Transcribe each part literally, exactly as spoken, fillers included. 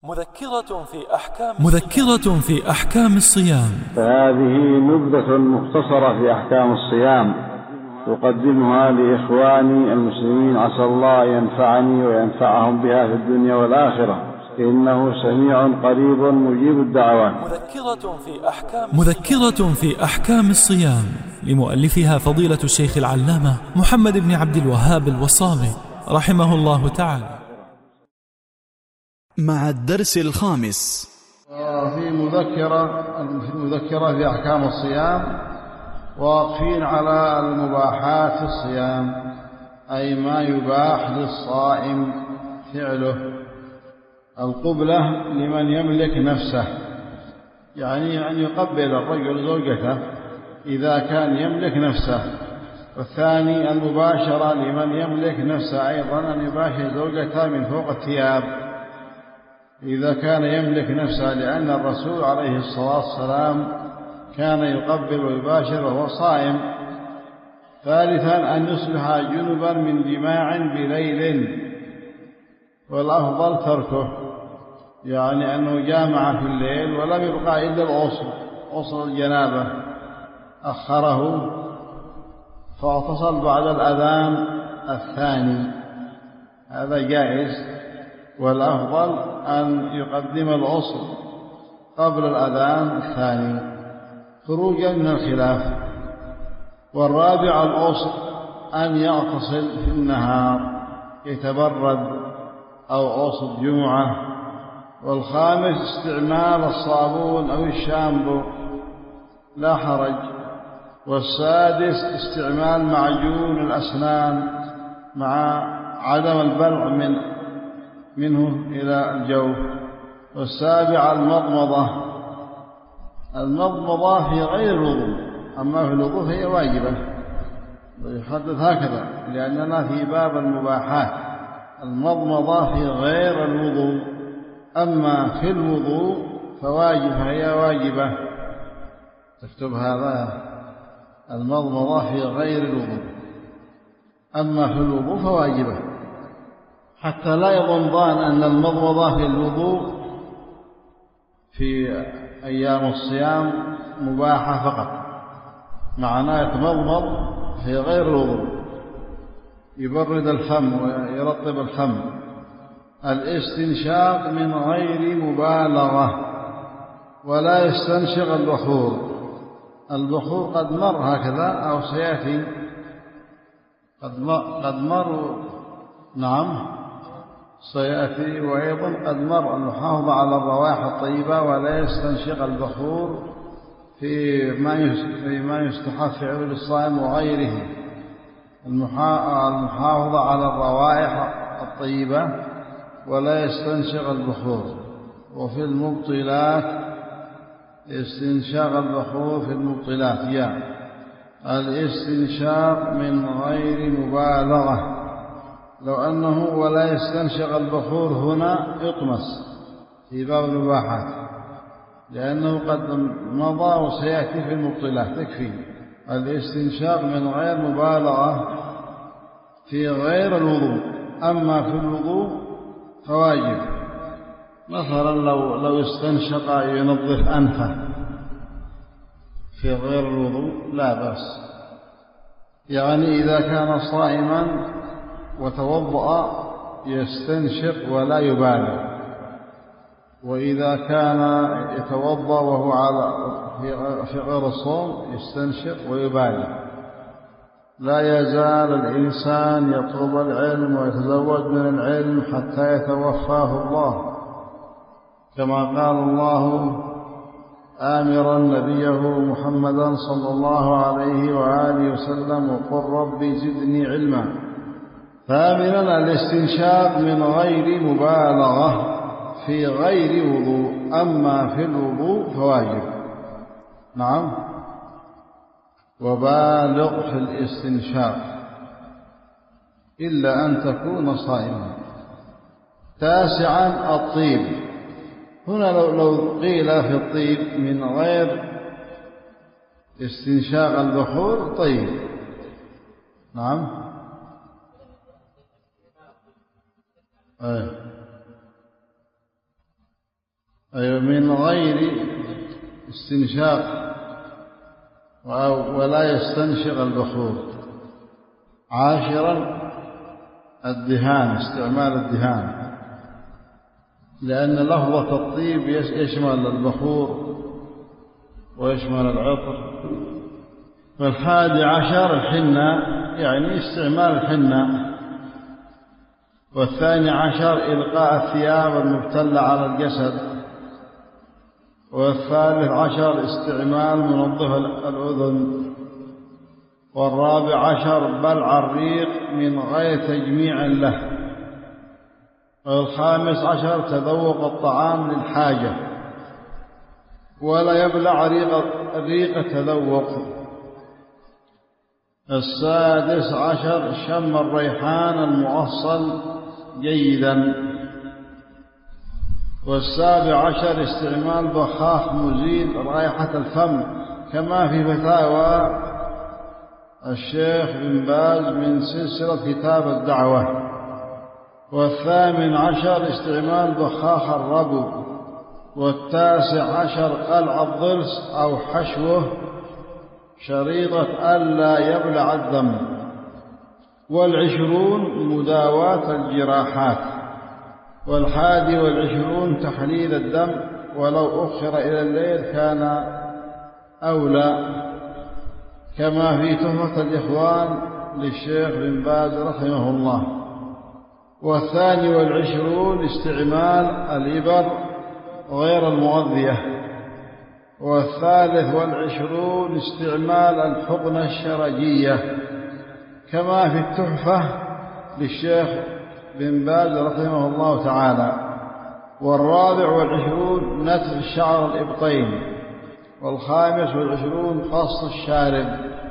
مذكرة في أحكام مذكرة في أحكام الصيام. فهذه نبذة مختصرة في أحكام الصيام أقدمها لإخواني المسلمين، عسى الله ينفعني وينفعهم بها في الدنيا والآخرة، إنه سميع قريب مجيب الدعوات. مذكرة في أحكام مذكرة في أحكام الصيام لمؤلفها فضيلة الشيخ العلامة محمد بن عبد الوهاب الوصابي رحمه الله تعالى. مع الدرس الخامس في مذكرة في مذكرة في أحكام الصيام، واقفين على المباحات في الصيام، أي ما يباح للصائم فعله. القبلة لمن يملك نفسه، يعني أن يقبل الرجل زوجته إذا كان يملك نفسه. والثاني المباشرة لمن يملك نفسه أيضا، أن يباشر زوجته من فوق الثياب إذا كان يملك نفسه، لأن الرسول عليه الصلاة والسلام كان يقبل ويباشر وهو صائم. ثالثا أن يصبح جنبا من جماع بليل، والأفضل تركه، يعني أنه جامع في الليل ولم يبقى إلا الغسل، غسل الجنابة أخره فاغتسل بعد الأذان الثاني، هذا جائز. والأفضل أن يقدم الغسل قبل الأذان الثاني خروجا من الخلاف. والرابع الغسل أن يغتسل في النهار يتبرد أو غسل جمعة. والخامس استعمال الصابون أو الشامبو لا حرج. والسادس استعمال معجون الأسنان مع عدم البلع من منه إلى الجوف. والسابع المضمضة. المضمضة في غير الوضوء، أما في الوضوء هي واجبة، ويحدث هكذا لأننا في باب المباحات. المضمضة في غير الوضوء، أما في الوضوء فواجب، هي واجبة. تكتب هذا، المضمضة في غير الوضوء، أما في الوضوء فواجبة، حتى لا يظن ظان أن المضمضة في الوضوء في أيام الصيام مباحة فقط. معناه يتمضمض في غير الوضوء، يبرد الفم ويرطب الفم. الاستنشاق من غير مبالغة، ولا يستنشق البخور. البخور قد مر هكذا أو سيأتي، قد مر, قد مر نعم سيأتي. وأيضا قد مر المحافظة على الروائح الطيبة، ولا يستنشق البخور فيما يستحب فعله للصائم وغيره. المحافظة على الروائح الطيبة ولا يستنشق البخور. وفي المبطلات استنشاق البخور في المبطلات، يعني الاستنشاق من غير مبالغة. لو أنه ولا يستنشق البخور هنا يطمس في باب المباحات، لأنه قد مضى وسيأتي في المبطلات. تكفي الاستنشاق من غير مبالغة في غير الوضوء، أما في الوضوء فواجب. مثلا لو لو استنشق ينظف أنفه في غير الوضوء لا بأس، يعني إذا كان صائما وتوضأ يستنشق ولا يبالغ. وإذا كان يتوضأ وهو على في غير الصوم يستنشق ويبالغ. لا يزال الإنسان يطلب العلم ويتزود من العلم حتى يتوفاه الله، كما قال الله آمرا نبيه محمدا صلى الله عليه وآله وسلم: وقل ربي زدني علما. ثامنا الاستنشاق من غير مبالغة في غير وضوء، أما في الوضوء فواجب. نعم. وبالغ في الاستنشاق إلا أن تكون صائما. تاسعا الطيب. هنا لو, لو قيل في الطيب من غير استنشاق البخور طيب. نعم. أيه. أي من غير استنشاق ولا يستنشق البخور. عاشرا الدهان، استعمال الدهان، لأن لفظة الطيب يشمل البخور ويشمل العطر. والحادي عشر الحنة، يعني استعمال الحنة. والثاني عشر إلقاء الثياب المبتلة على الجسد. والثالث عشر استعمال منظف الأذن. والرابع عشر بلع الريق من غير تجميع له. والخامس عشر تذوق الطعام للحاجة ولا يبلع ريق, ريق تذوق. السادس عشر شم الريحان المؤصل جيدا. والسابع عشر استعمال بخاخ مزيل رائحة الفم، كما في فتاوى الشيخ بن باز من سلسلة كتاب الدعوة. والثامن عشر استعمال بخاخ الربو. والتاسع عشر قلع الضرس أو حشوه شريطة ألا يبلع الدم. والعشرون مداواة الجراحات. والحادي والعشرون تحليل الدم، ولو أخر إلى الليل كان أولى، كما في تحفة الإخوان للشيخ بن باز رحمه الله. والثاني والعشرون استعمال الإبر غير المغذية. والثالث والعشرون استعمال الحقنة الشرجية، كما في التحفة للشيخ بن باز رحمه الله تعالى. والرابع والعشرون نتف شعر الإبطين. والخامس والعشرون قص الشارب.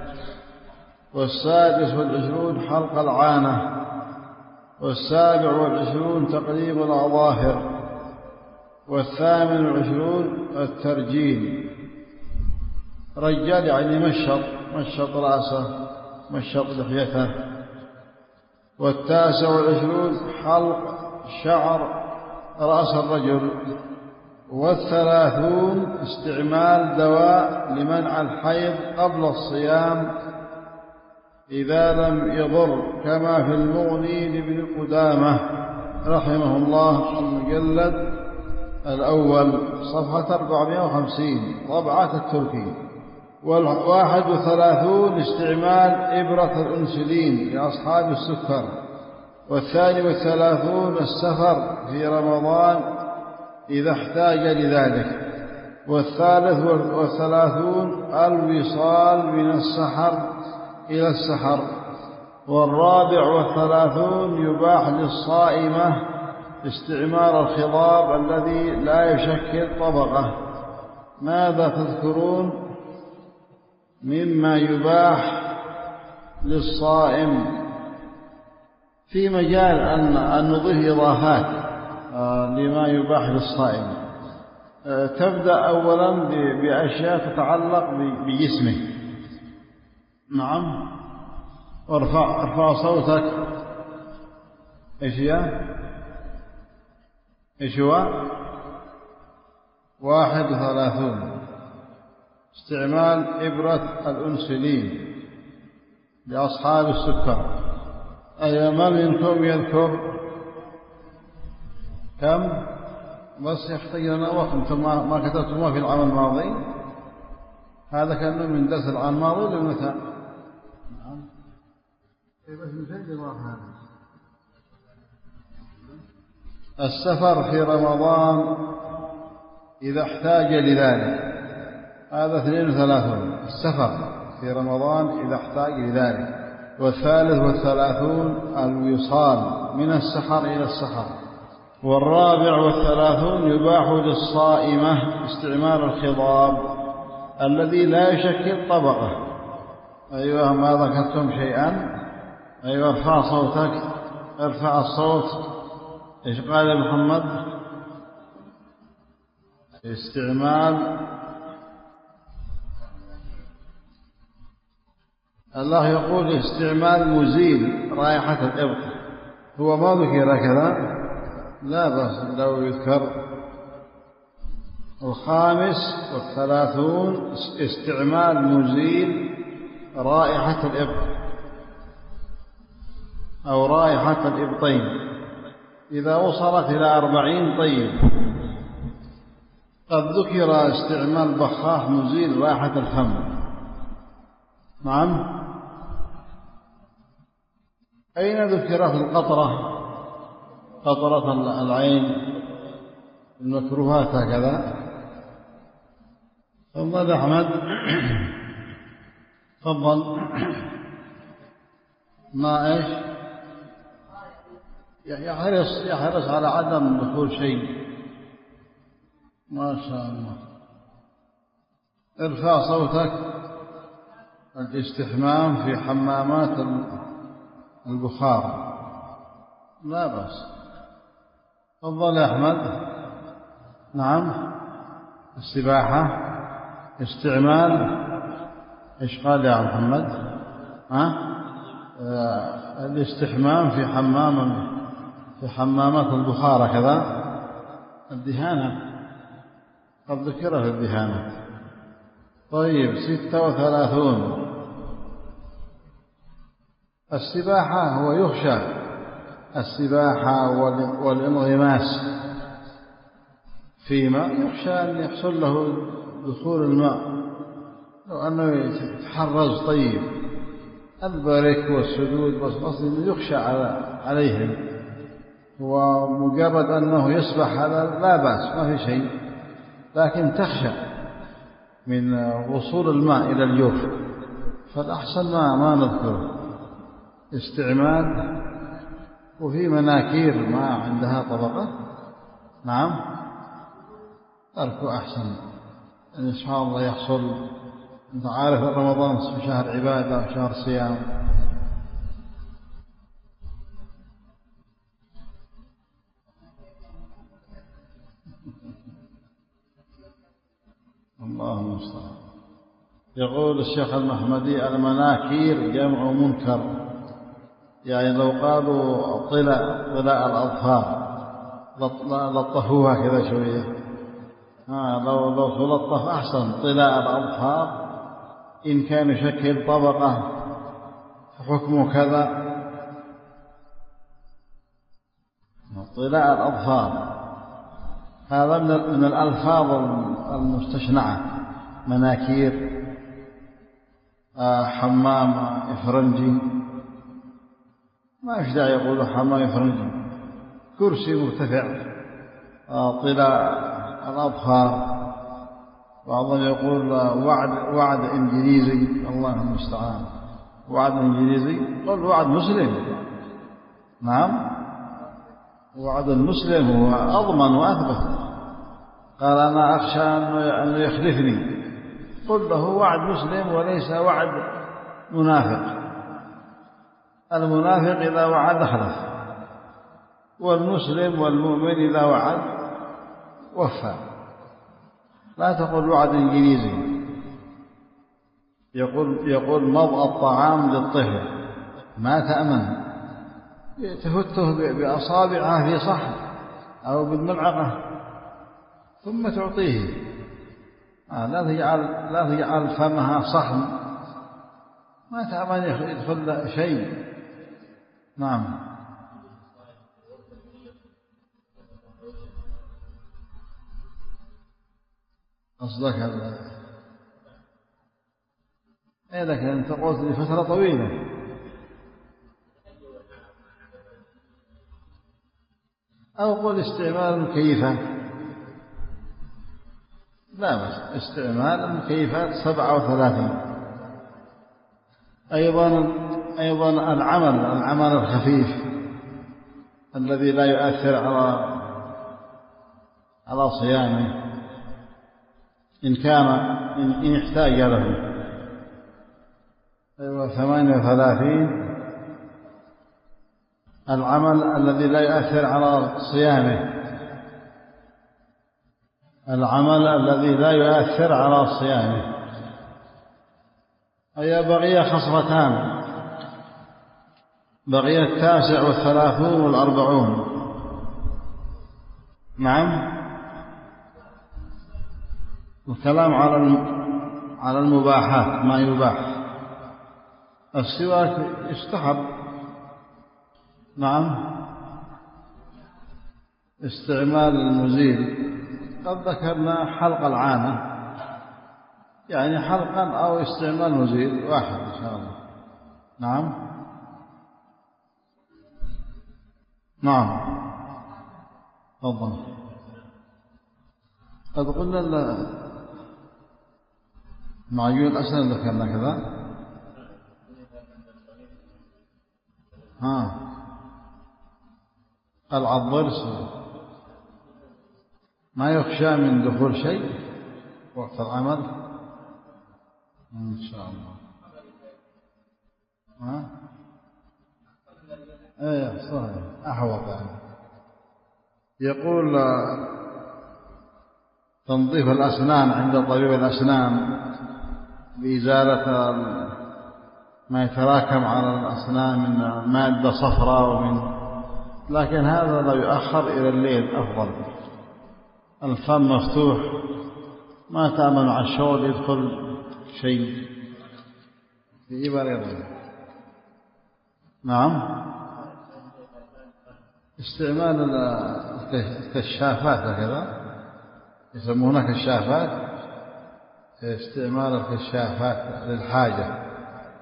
والسادس والعشرون حلق العانة. والسابع والعشرون تقليب الأظافر. والثامن والعشرون الترجيل. رجال يعني مشط مشط رأسه، مشط لحيته. والتاسع والعشرون حلق شعر رأس الرجل. والثلاثون استعمال دواء لمنع الحيض قبل الصيام إذا لم يضر، كما في المغني لابن قدامة رحمه الله المجلد الأول صفحة أربعمائة وخمسين طبعة التركي. والواحد وثلاثون استعمال إبرة الأنسولين لأصحاب السكر. والثاني والثلاثون السفر في رمضان إذا احتاج لذلك. والثالث والثلاثون الوصال من السحر إلى السحر. والرابع والثلاثون يباح للصائمة استعمال الخضاب الذي لا يشكل طبقة. ماذا تذكرون مما يباح للصائم؟ في مجال أن, أن نضيف إضافات لما يباح للصائم. تبدأ أولا بأشياء تتعلق بجسمه. نعم. وارفع ارفع صوتك. ايش هي؟ ايش هو؟ واحد وثلاثون استعمال إبرة الأنسولين لأصحاب السكر. أي من منكم يذكر كم؟ بس يحتاج لنا وقت. انتم ما كتبتم في العام الماضي. هذا كان من درس العام الماضي لمتى؟ نعم. بس نسجل هذا. السفر في رمضان إذا احتاج لذلك، هذا اثنين وثلاثون. السفر في رمضان إذا احتاج لذلك. والثالث والثلاثون الوصال من السحر إلى السحر. والرابع والثلاثون يباح للصائمة استعمال الخضاب الذي لا يشكل طبقة. أيها ما ذكرتم شيئا؟ أيها ارفع صوتك، ارفع الصوت. إيش قال يا محمد؟ استعمال الله يقول استعمال مزيل رائحة الإبط. هو ما ذكر كذا؟ لا بس لو يذكر الخامس والثلاثون استعمال مزيل رائحة الإبط أو رائحة الإبطين إذا وصلت إلى أربعين طيب. قد ذكر استعمال بخاخ مزيل رائحة الفم. نعم. أين ذكرت القطرة؟ قطرة العين المكروهات هكذا. تفضل أحمد. تفضل. ما إيش؟ يحرص يحرص على عدم دخول شيء. ما شاء الله. ارفع صوتك. الاستحمام في حمامات البخار لا بأس. تفضل يا أحمد. نعم. السباحة استعمال إيش قال يا محمد؟ ها؟ آه الاستحمام في حمام في حمامات البخار كذا. الدهانة قد ذكرها الدهانة. طيب ستة وثلاثون السباحة هو يخشى السباحة والانغماس في ماء يخشى أن يحصل له دخول الماء لو أنه يتحرز. طيب البرك والسدود بس بس يخشى عليهم. ومجرد أنه يسبح هذا لا بأس ما في شيء، لكن تخشى من وصول الماء إلى الجوف فالأحسن ما ما نذكره. استعمال وفي مناكير ما عندها طبقة. نعم. تركه أحسن. إن شاء الله يحصل. أنت عارف رمضان شهر عبادة وشهر صيام. الله المستعان. يقول الشيخ المحمدي المناكير جمع منكر، يعني لو قالوا طلاء طلاء الأظفار لطفوها كذا شوية. ها لو لو تلطف أحسن. طلاء الأظفار إن كان يشكل طبقة حكمه كذا. طلاء الأظفار هذا من الألفاظ المستشنعة. مناكير آه حمام إفرنجي ما إيش داعي يقولوا حمام إفرنجي. كرسي مرتفع آه طلاء الأظفار. بعضهم يقول وعد وعد إنجليزي. الله المستعان. وعد إنجليزي قل وعد مسلم. نعم. وعد المسلم هو أضمن وأثبت. قال أنا أخشى أنه يخلفني. قل له وعد مسلم وليس وعد منافق. المنافق إذا وعد خلف، والمسلم والمؤمن إذا وعد وفى. لا تقول وعد إنجليزي. يقول يقول مضغ الطعام للطفل ما تأمن. تهته بأصابعها في صحن أو بالملعقة ثم تعطيه. آه لا تجعل لا تجعل فمها صحن ما تأمن يدخل شيء. نعم. قصدك هذا إيه؟ لكن أنت قلت لفترة طويلة. أو قل استعمال المكيفات. لا بس استعمال المكيفات سبعة وثلاثين. أيضا أيضا العمل العمل الخفيف الذي لا يؤثر على على صيامه إن كان إن, إن احتاج له. أيوة ثمانية وثلاثين العمل الذي لا يؤثر على صيامه. العمل الذي لا يؤثر على صيامه. أي بقي خصلتان. بقي التاسع والثلاثون والأربعون. نعم. الكلام على على المباحات ما يباح. السواك يستحب، نعم، استعمال المزيل. قد ذكرنا حلق العانة، يعني حلقا أو استعمال مزيل واحد إن شاء الله. نعم نعم تفضل. قد قلنا معجون الأسنان ذكرنا كذا. ها قلع الضرس ما يخشى من دخول شيء وقت العمل إن شاء الله. ها ايه صحيح أحوط يعني. يقول تنظيف الأسنان عند طبيب الأسنان بإزالة ما يتراكم على الأسنان من مادة صفراء ومن، لكن هذا لا يؤخر إلى الليل أفضل. الفم مفتوح، ما تأمن على الشغل يدخل شيء في مريض. نعم، استعمال الكشافات هكذا يسمونها كشافات، استعمال الكشافات للحاجة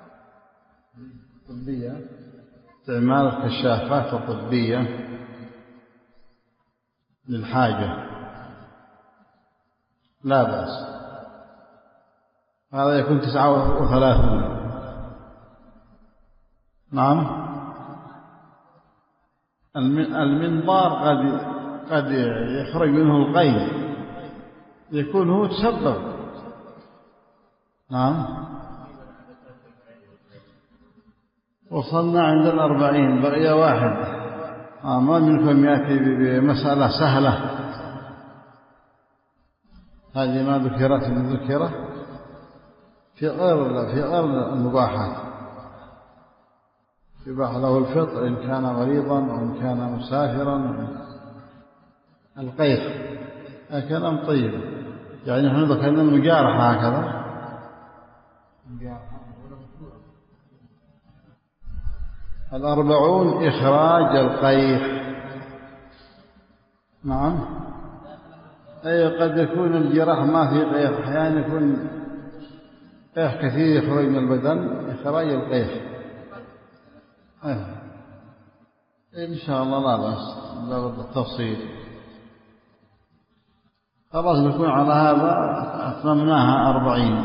الطبية، استعمال الكشافات الطبية للحاجة لا بأس. هذا يكون تسعة وثلاثون. نعم، المنظار قد قد يخرج منه القيء، يكون هو تسبب. نعم، وصلنا عند الأربعين، بقي واحد. آه ما منكم يأتي بمسألة سهلة، هذه ما ذكرت ذكرة في غير في غير المباحات. يباح له الفطر إن كان مريضا وإن كان مسافرا. القيح كلام طيب، يعني نحن ذكرنا المجارحة هكذا. الأربعون إخراج القيح. نعم، أي قد يكون الجراح ما في قيح، أحيانا يكون قيح كثير يخرج من البدن، إخراج القيح. أيه. إن شاء الله لا بأس، لا بد التفصيل. خلاص نكون على هذا أتممناها أربعين.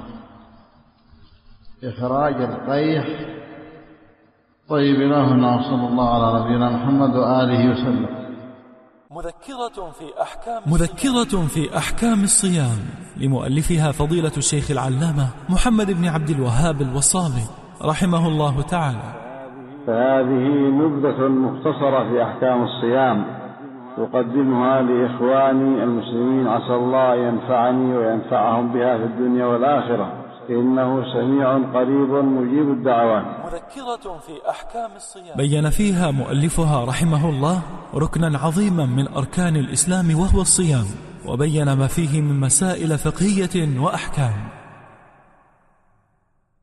إخراج القيح. طيب إلهنا وصلى الله على نبينا محمد وآله وسلم. مذكرة في أحكام مذكرة في أحكام الصيام لمؤلفها فضيلة الشيخ العلامة محمد بن عبد الوهاب الوصابي رحمه الله تعالى. فهذه نبذة مختصرة في أحكام الصيام أقدمها لإخواني المسلمين، عسى الله ينفعني وينفعهم بها في الدنيا والآخرة، إنه سميع قريب مجيب الدعوات. مذكرة في أحكام الصيام بين فيها مؤلفها رحمه الله ركنا عظيما من أركان الإسلام وهو الصيام، وبين ما فيه من مسائل فقهية وأحكام.